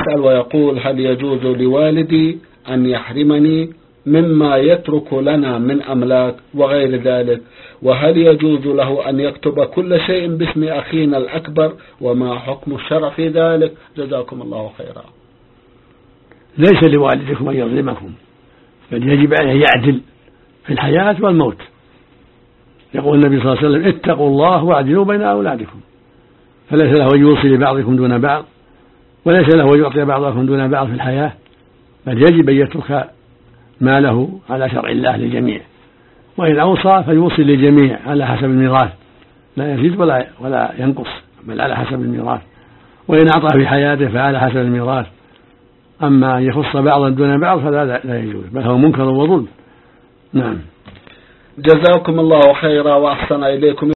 يسأل ويقول: هل يجوز لوالدي أن يحرمني مما يترك لنا من أملاك وغير ذلك؟ وهل يجوز له أن يكتب كل شيء باسم أخينا الأكبر؟ وما حكم الشرع في ذلك؟ جزاكم الله خيرا. ليس لوالدكم أن يظلمكم، بل يجب عليه يعدل في الحياة والموت. يقول النبي صلى الله عليه وسلم: اتقوا الله واعدلوا بين أولادكم. فليس له أن يوصي لبعضكم دون بعض، وليس له أن يعطي بعضكم دون بعض في الحياة، بل يجب أن يترك ماله على شرع الله للجميع، وإن أوصى فيوصي للجميع على حسب الميراث، لا يزيد ولا ينقص، بل على حسب الميراث. وإن أعطى في حياته فعلى حسب الميراث. أما أن يخص بعضا دون بعض فلا لا يجوز، بل هو منكر وظلم. نعم. جزاكم الله خيرا وأحسن إليكم.